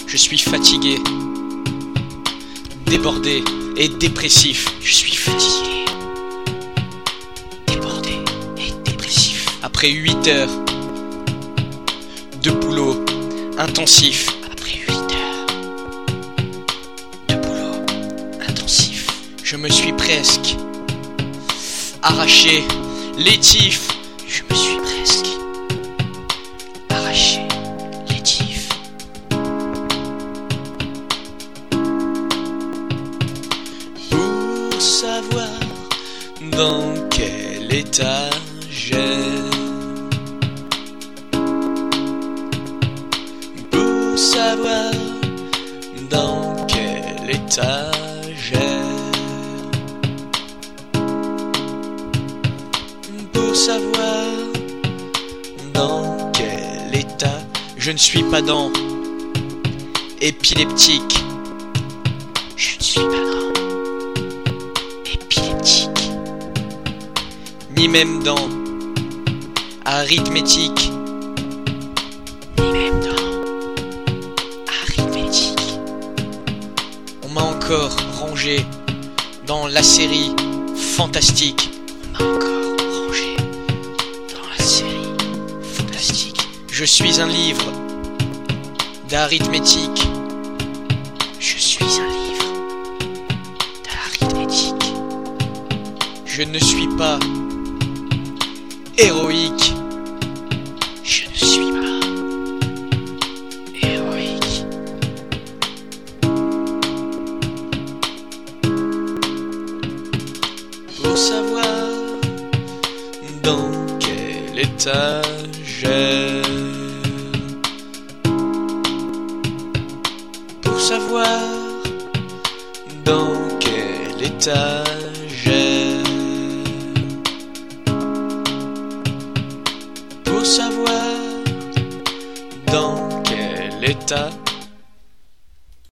Je suis fatigué, débordé et dépressif. Je suis fatigué, débordé et dépressif. Après 8 heures de boulot intensif. Après 8 heures de boulot intensif. Je me suis presque arraché les tifs. Je me suis presque arraché les tifs. Pour savoir dans quel état j'ai, pour savoir dans quel état j'ai, pour savoir dans quel état je ne suis pas dans épileptique. Je ne suis pas dans épileptique, ni même dans arithmétique, ni même dans arithmétique. On m'a encore rangé dans la série fantastique. On m'a encore rangé dans la série fantastique. Je suis un livre d'arithmétique. Je suis un livre d'arithmétique. Je ne suis pas héroïque. Je ne suis pas héroïque. Pour savoir dans quel état j'ai, pour savoir dans quel état j'ai, pour savoir dans quel état